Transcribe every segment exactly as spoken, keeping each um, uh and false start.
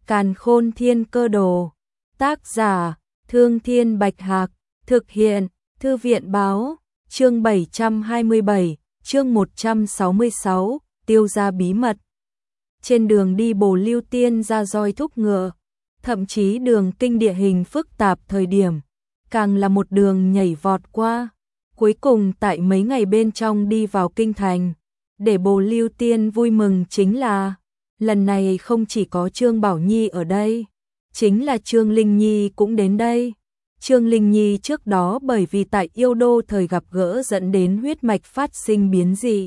Càn Khôn Thiên Cơ Đồ. Tác giả: Thương Thiên Bạch Hạc. Thực hiện: Thư viện Báo. Chương bảy trăm hai mươi bảy, chương một trăm sáu mươi sáu, Tiêu gia bí mật. Trên đường đi Bồ Lưu Tiên ra roi thúc ngựa, thậm chí đường kinh địa hình phức tạp thời điểm, càng là một đường nhảy vọt qua. Cuối cùng tại mấy ngày bên trong đi vào kinh thành, để Bồ Lưu Tiên vui mừng chính là, lần này không chỉ có Trương Bảo Nhi ở đây, chính là Trương Linh Nhi cũng đến đây. Trương Linh Nhi trước đó bởi vì tại yêu đô thời gặp gỡ dẫn đến huyết mạch phát sinh biến dị.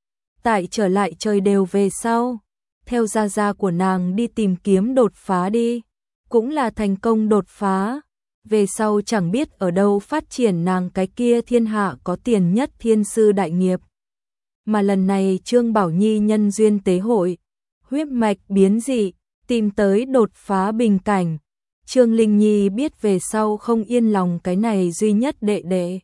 Tại trở lại trời đều về sau, theo gia gia của nàng đi tìm kiếm đột phá đi, cũng là thành công đột phá. Về sau chẳng biết ở đâu phát triển nàng cái kia thiên hạ có tiền nhất thiên sư đại nghiệp. Mà lần này Trương Bảo Nhi nhân duyên tế hội, huyết mạch biến dị, tìm tới đột phá bình cảnh. Trương Linh Nhi biết về sau không yên lòng cái này duy nhất đệ đệ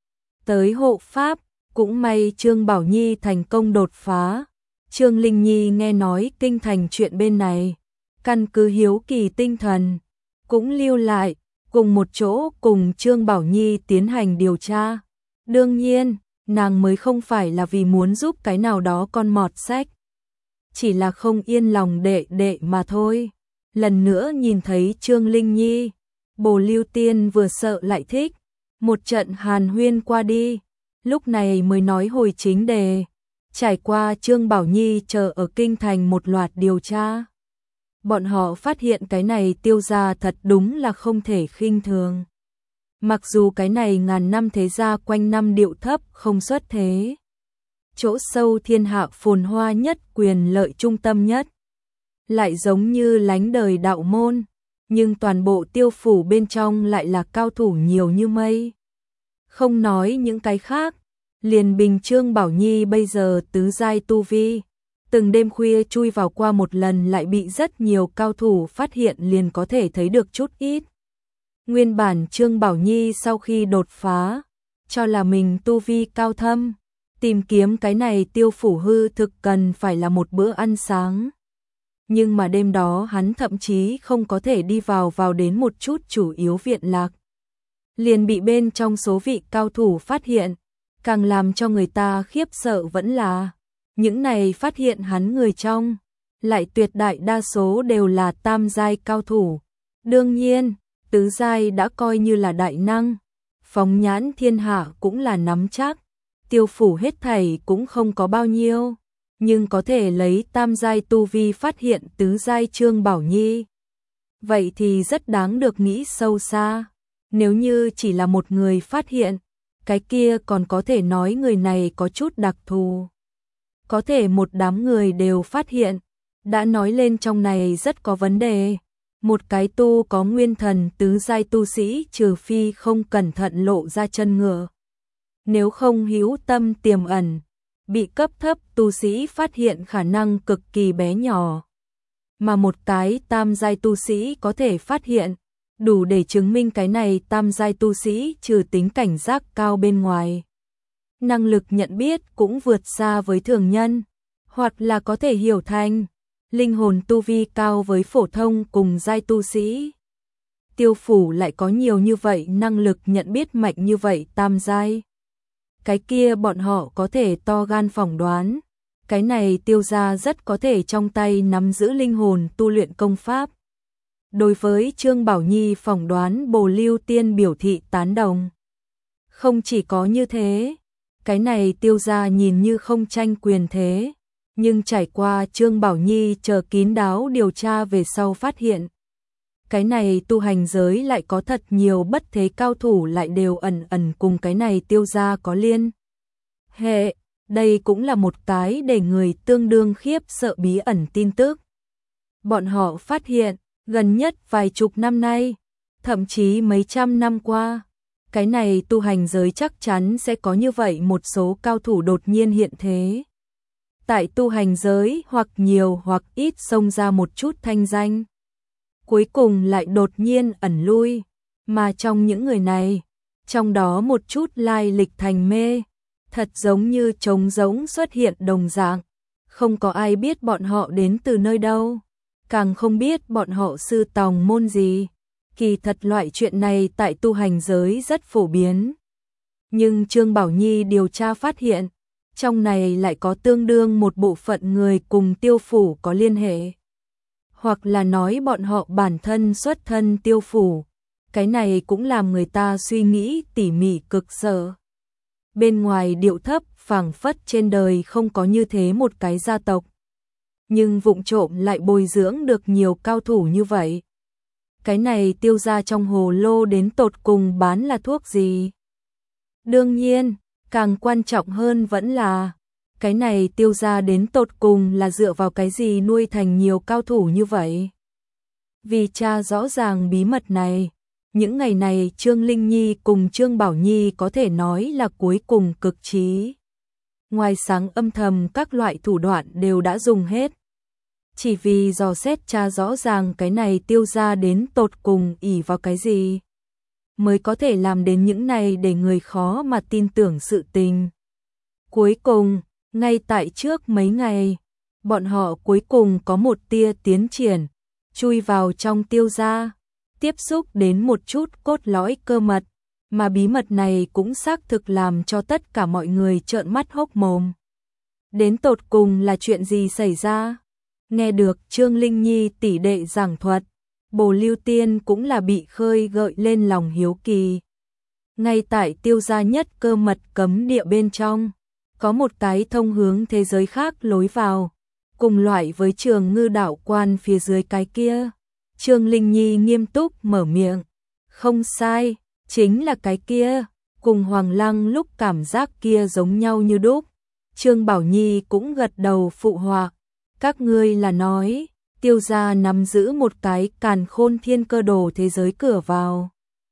tới hộ pháp, cũng may Trương Bảo Nhi thành công đột phá. Trương Linh Nhi nghe nói kinh thành chuyện bên này, căn cứ hiếu kỳ tinh thần, cũng lưu lại, cùng một chỗ cùng Trương Bảo Nhi tiến hành điều tra. Đương nhiên, nàng mới không phải là vì muốn giúp cái nào đó con mọt sách, chỉ là không yên lòng đệ đệ mà thôi. Lần nữa nhìn thấy Trương Linh Nhi, Bồ Lưu Tiên vừa sợ lại thích, một trận hàn huyên qua đi, lúc này mới nói hồi chính đề. Trải qua Trương Bảo Nhi chờ ở kinh thành một loạt điều tra, bọn họ phát hiện cái này Tiêu gia thật đúng là không thể khinh thường. Mặc dù cái này ngàn năm thế gia quanh năm điệu thấp không xuất thế, chỗ sâu thiên hạ phồn hoa nhất, quyền lợi trung tâm nhất, lại giống như lánh đời đạo môn, nhưng toàn bộ Tiêu phủ bên trong lại là cao thủ nhiều như mây. Không nói những cái khác, liền bình Trương Bảo Nhi bây giờ tứ giai tu vi, từng đêm khuya chui vào qua một lần lại bị rất nhiều cao thủ phát hiện liền có thể thấy được chút ít. Nguyên bản Trương Bảo Nhi sau khi đột phá, cho là mình tu vi cao thâm, tìm kiếm cái này Tiêu phủ hư thực cần phải là một bữa ăn sáng. Nhưng mà đêm đó hắn thậm chí không có thể đi vào vào đến một chút chủ yếu viện lạc, liền bị bên trong số vị cao thủ phát hiện. Càng làm cho người ta khiếp sợ vẫn là, những này phát hiện hắn người trong, lại tuyệt đại đa số đều là tam giai cao thủ. Đương nhiên, tứ giai đã coi như là đại năng, phóng nhãn thiên hạ cũng là nắm chắc. Tiêu phủ hết thảy cũng không có bao nhiêu, nhưng có thể lấy tam giai tu vi phát hiện tứ giai Trương Bảo Nhi, vậy thì rất đáng được nghĩ sâu xa. Nếu như chỉ là một người phát hiện, cái kia còn có thể nói người này có chút đặc thù. Có thể một đám người đều phát hiện, đã nói lên trong này rất có vấn đề. Một cái tu có nguyên thần tứ giai tu sĩ trừ phi không cẩn thận lộ ra chân ngựa, nếu không hữu tâm tiềm ẩn, bị cấp thấp tu sĩ phát hiện khả năng cực kỳ bé nhỏ. Mà một cái tam giai tu sĩ có thể phát hiện, đủ để chứng minh cái này tam giai tu sĩ trừ tính cảnh giác cao bên ngoài, năng lực nhận biết cũng vượt xa với thường nhân, hoặc là có thể hiểu thành linh hồn tu vi cao với phổ thông cùng giai tu sĩ. Tiêu phủ lại có nhiều như vậy năng lực nhận biết mạnh như vậy tam giai, cái kia bọn họ có thể to gan phỏng đoán, cái này Tiêu gia rất có thể trong tay nắm giữ linh hồn tu luyện công pháp. Đối với Trương Bảo Nhi phỏng đoán, Bồ Lưu Tiên biểu thị tán đồng. Không chỉ có như thế, cái này Tiêu gia nhìn như không tranh quyền thế, nhưng trải qua Trương Bảo Nhi chờ kín đáo điều tra về sau phát hiện, cái này tu hành giới lại có thật nhiều bất thế cao thủ lại đều ẩn ẩn cùng cái này Tiêu gia có liên hệ. Đây cũng là một cái để người tương đương khiếp sợ bí ẩn tin tức. Bọn họ phát hiện, gần nhất vài chục năm nay, thậm chí mấy trăm năm qua, cái này tu hành giới chắc chắn sẽ có như vậy một số cao thủ đột nhiên hiện thế. Tại tu hành giới hoặc nhiều hoặc ít xông ra một chút thanh danh, cuối cùng lại đột nhiên ẩn lui, mà trong những người này, trong đó một chút lai lịch thành mê, thật giống như trống rỗng xuất hiện đồng dạng, không có ai biết bọn họ đến từ nơi đâu. càng không biết bọn họ sư tòng môn gì. Kỳ thật loại chuyện này tại tu hành giới rất phổ biến. Nhưng Trương Bảo Nhi điều tra phát hiện, trong này lại có tương đương một bộ phận người cùng Tiêu phủ có liên hệ. Hoặc là nói bọn họ bản thân xuất thân Tiêu phủ. Cái này cũng làm người ta suy nghĩ tỉ mỉ cực sợ. Bên ngoài điệu thấp phảng phất trên đời không có như thế một cái gia tộc. Nhưng vụng trộm lại bồi dưỡng được nhiều cao thủ như vậy. Cái này Tiêu gia trong hồ lô đến tột cùng bán là thuốc gì? Đương nhiên, càng quan trọng hơn vẫn là cái này Tiêu gia đến tột cùng là dựa vào cái gì nuôi thành nhiều cao thủ như vậy? Vì cha rõ ràng bí mật này, những ngày này Trương Linh Nhi cùng Trương Bảo Nhi có thể nói là cuối cùng cực trí. Ngoài sáng âm thầm các loại thủ đoạn đều đã dùng hết. Chỉ vì dò xét cha rõ ràng cái này Tiêu gia đến tột cùng ỷ vào cái gì, mới có thể làm đến những này để người khó mà tin tưởng sự tình. Cuối cùng, ngay tại trước mấy ngày, bọn họ cuối cùng có một tia tiến triển, chui vào trong Tiêu gia, tiếp xúc đến một chút cốt lõi cơ mật, mà bí mật này cũng xác thực làm cho tất cả mọi người trợn mắt hốc mồm. Đến tột cùng là chuyện gì xảy ra? Nghe được Trương Linh Nhi tỷ đệ giảng thuật, Bồ Lưu Tiên cũng là bị khơi gợi lên lòng hiếu kỳ. Ngay tại Tiêu gia nhất cơ mật cấm địa bên trong, có một cái thông hướng thế giới khác lối vào, cùng loại với Trường Ngư đạo quan phía dưới cái kia. Trương Linh Nhi nghiêm túc mở miệng, không sai, chính là cái kia, cùng Hoàng Lăng lúc cảm giác kia giống nhau như đúc. Trương Bảo Nhi cũng gật đầu phụ họa, các ngươi là nói, Tiêu gia nắm giữ một cái càn khôn thiên cơ đồ thế giới cửa vào.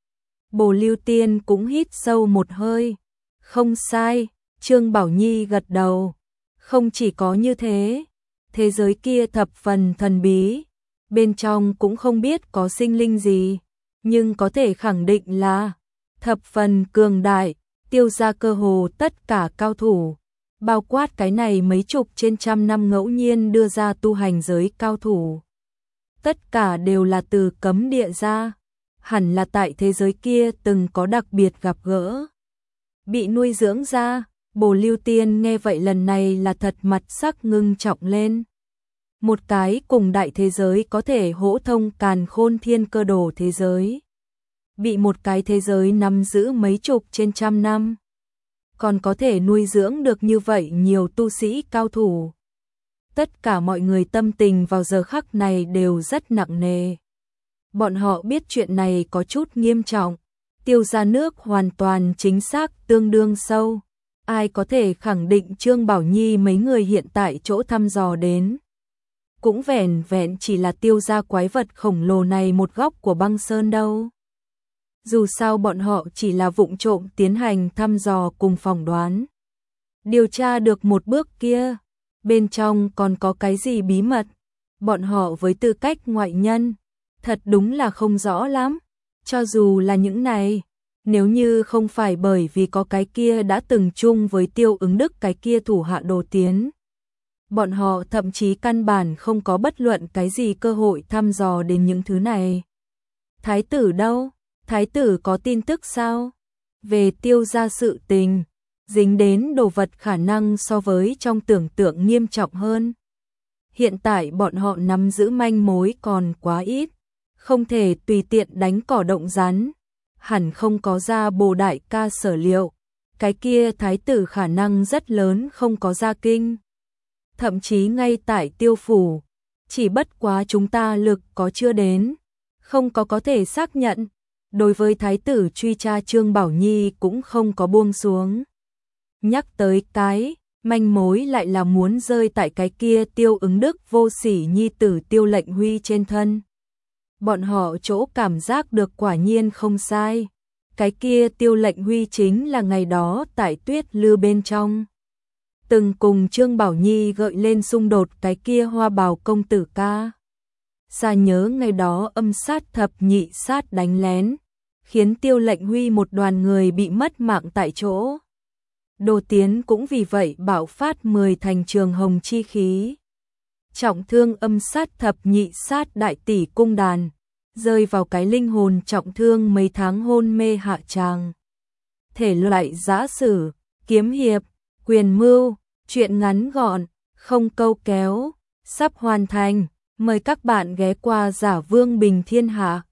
Bồ Lưu Tiên cũng hít sâu một hơi, không sai, Trương Bảo Nhi gật đầu, không chỉ có như thế, thế giới kia thập phần thần bí, bên trong cũng không biết có sinh linh gì, nhưng có thể khẳng định là thập phần cường đại, Tiêu gia cơ hồ tất cả cao thủ, bao quát cái này mấy chục trên trăm năm ngẫu nhiên đưa ra tu hành giới cao thủ. Tất cả đều là từ cấm địa ra, hẳn là tại thế giới kia từng có đặc biệt gặp gỡ, bị nuôi dưỡng ra. Bồ Lưu Tiên nghe vậy lần này là thật mặt sắc ngưng trọng lên. Một cái cùng đại thế giới có thể hỗ thông càn khôn thiên cơ đồ thế giới, bị một cái thế giới nắm giữ mấy chục trên trăm năm, còn có thể nuôi dưỡng được như vậy nhiều tu sĩ cao thủ. Tất cả mọi người tâm tình vào giờ khắc này đều rất nặng nề. Bọn họ biết chuyện này có chút nghiêm trọng, Tiêu gia nước hoàn toàn chính xác tương đương sâu. Ai có thể khẳng định Trương Bảo Nhi mấy người hiện tại chỗ thăm dò đến, cũng vẻn vẹn chỉ là Tiêu gia quái vật khổng lồ này một góc của băng sơn đâu. Dù sao bọn họ chỉ là vụng trộm tiến hành thăm dò cùng phỏng đoán. Điều tra được một bước kia, bên trong còn có cái gì bí mật, bọn họ với tư cách ngoại nhân, thật đúng là không rõ lắm. Cho dù là những này, nếu như không phải bởi vì có cái kia đã từng chung với Tiêu Ứng Đức cái kia thủ hạ Đồ Tiến, bọn họ thậm chí căn bản không có bất luận cái gì cơ hội thăm dò đến những thứ này. Thái tử đâu? Thái tử có tin tức sao? Về Tiêu gia sự tình, dính đến đồ vật khả năng so với trong tưởng tượng nghiêm trọng hơn. Hiện tại bọn họ nắm giữ manh mối còn quá ít, không thể tùy tiện đánh cỏ động rắn. Hẳn không có ra Bồ đại ca sở liệu, cái kia thái tử khả năng rất lớn không có ra kinh. Thậm chí ngay tại Tiêu phủ, chỉ bất quá chúng ta lực có chưa đến, không có có thể xác nhận. Đối với thái tử truy tra Trương Bảo Nhi cũng không có buông xuống. Nhắc tới cái, manh mối lại là muốn rơi tại cái kia Tiêu Ứng Đức vô sỉ nhi tử Tiêu Lệnh Huy trên thân. Bọn họ chỗ cảm giác được quả nhiên không sai. Cái kia Tiêu Lệnh Huy chính là ngày đó tại Tuyết Lư bên trong từng cùng Trương Bảo Nhi gợi lên xung đột cái kia Hoa Bào công tử ca. Xa nhớ ngày đó âm sát thập nhị sát đánh lén, khiến Tiêu Lệnh Huy một đoàn người bị mất mạng tại chỗ. Đồ Tiến cũng vì vậy bạo phát mười thành trường hồng chi khí. trọng thương âm sát thập nhị sát đại tỷ cung đàn, rơi vào cái linh hồn trọng thương mấy tháng hôn mê hạ tràng. Thể loại giã sử, kiếm hiệp, quyền mưu, truyện ngắn gọn, không câu kéo, sắp hoàn thành. Mời các bạn ghé qua Giả Vương Bình Thiên Hạ.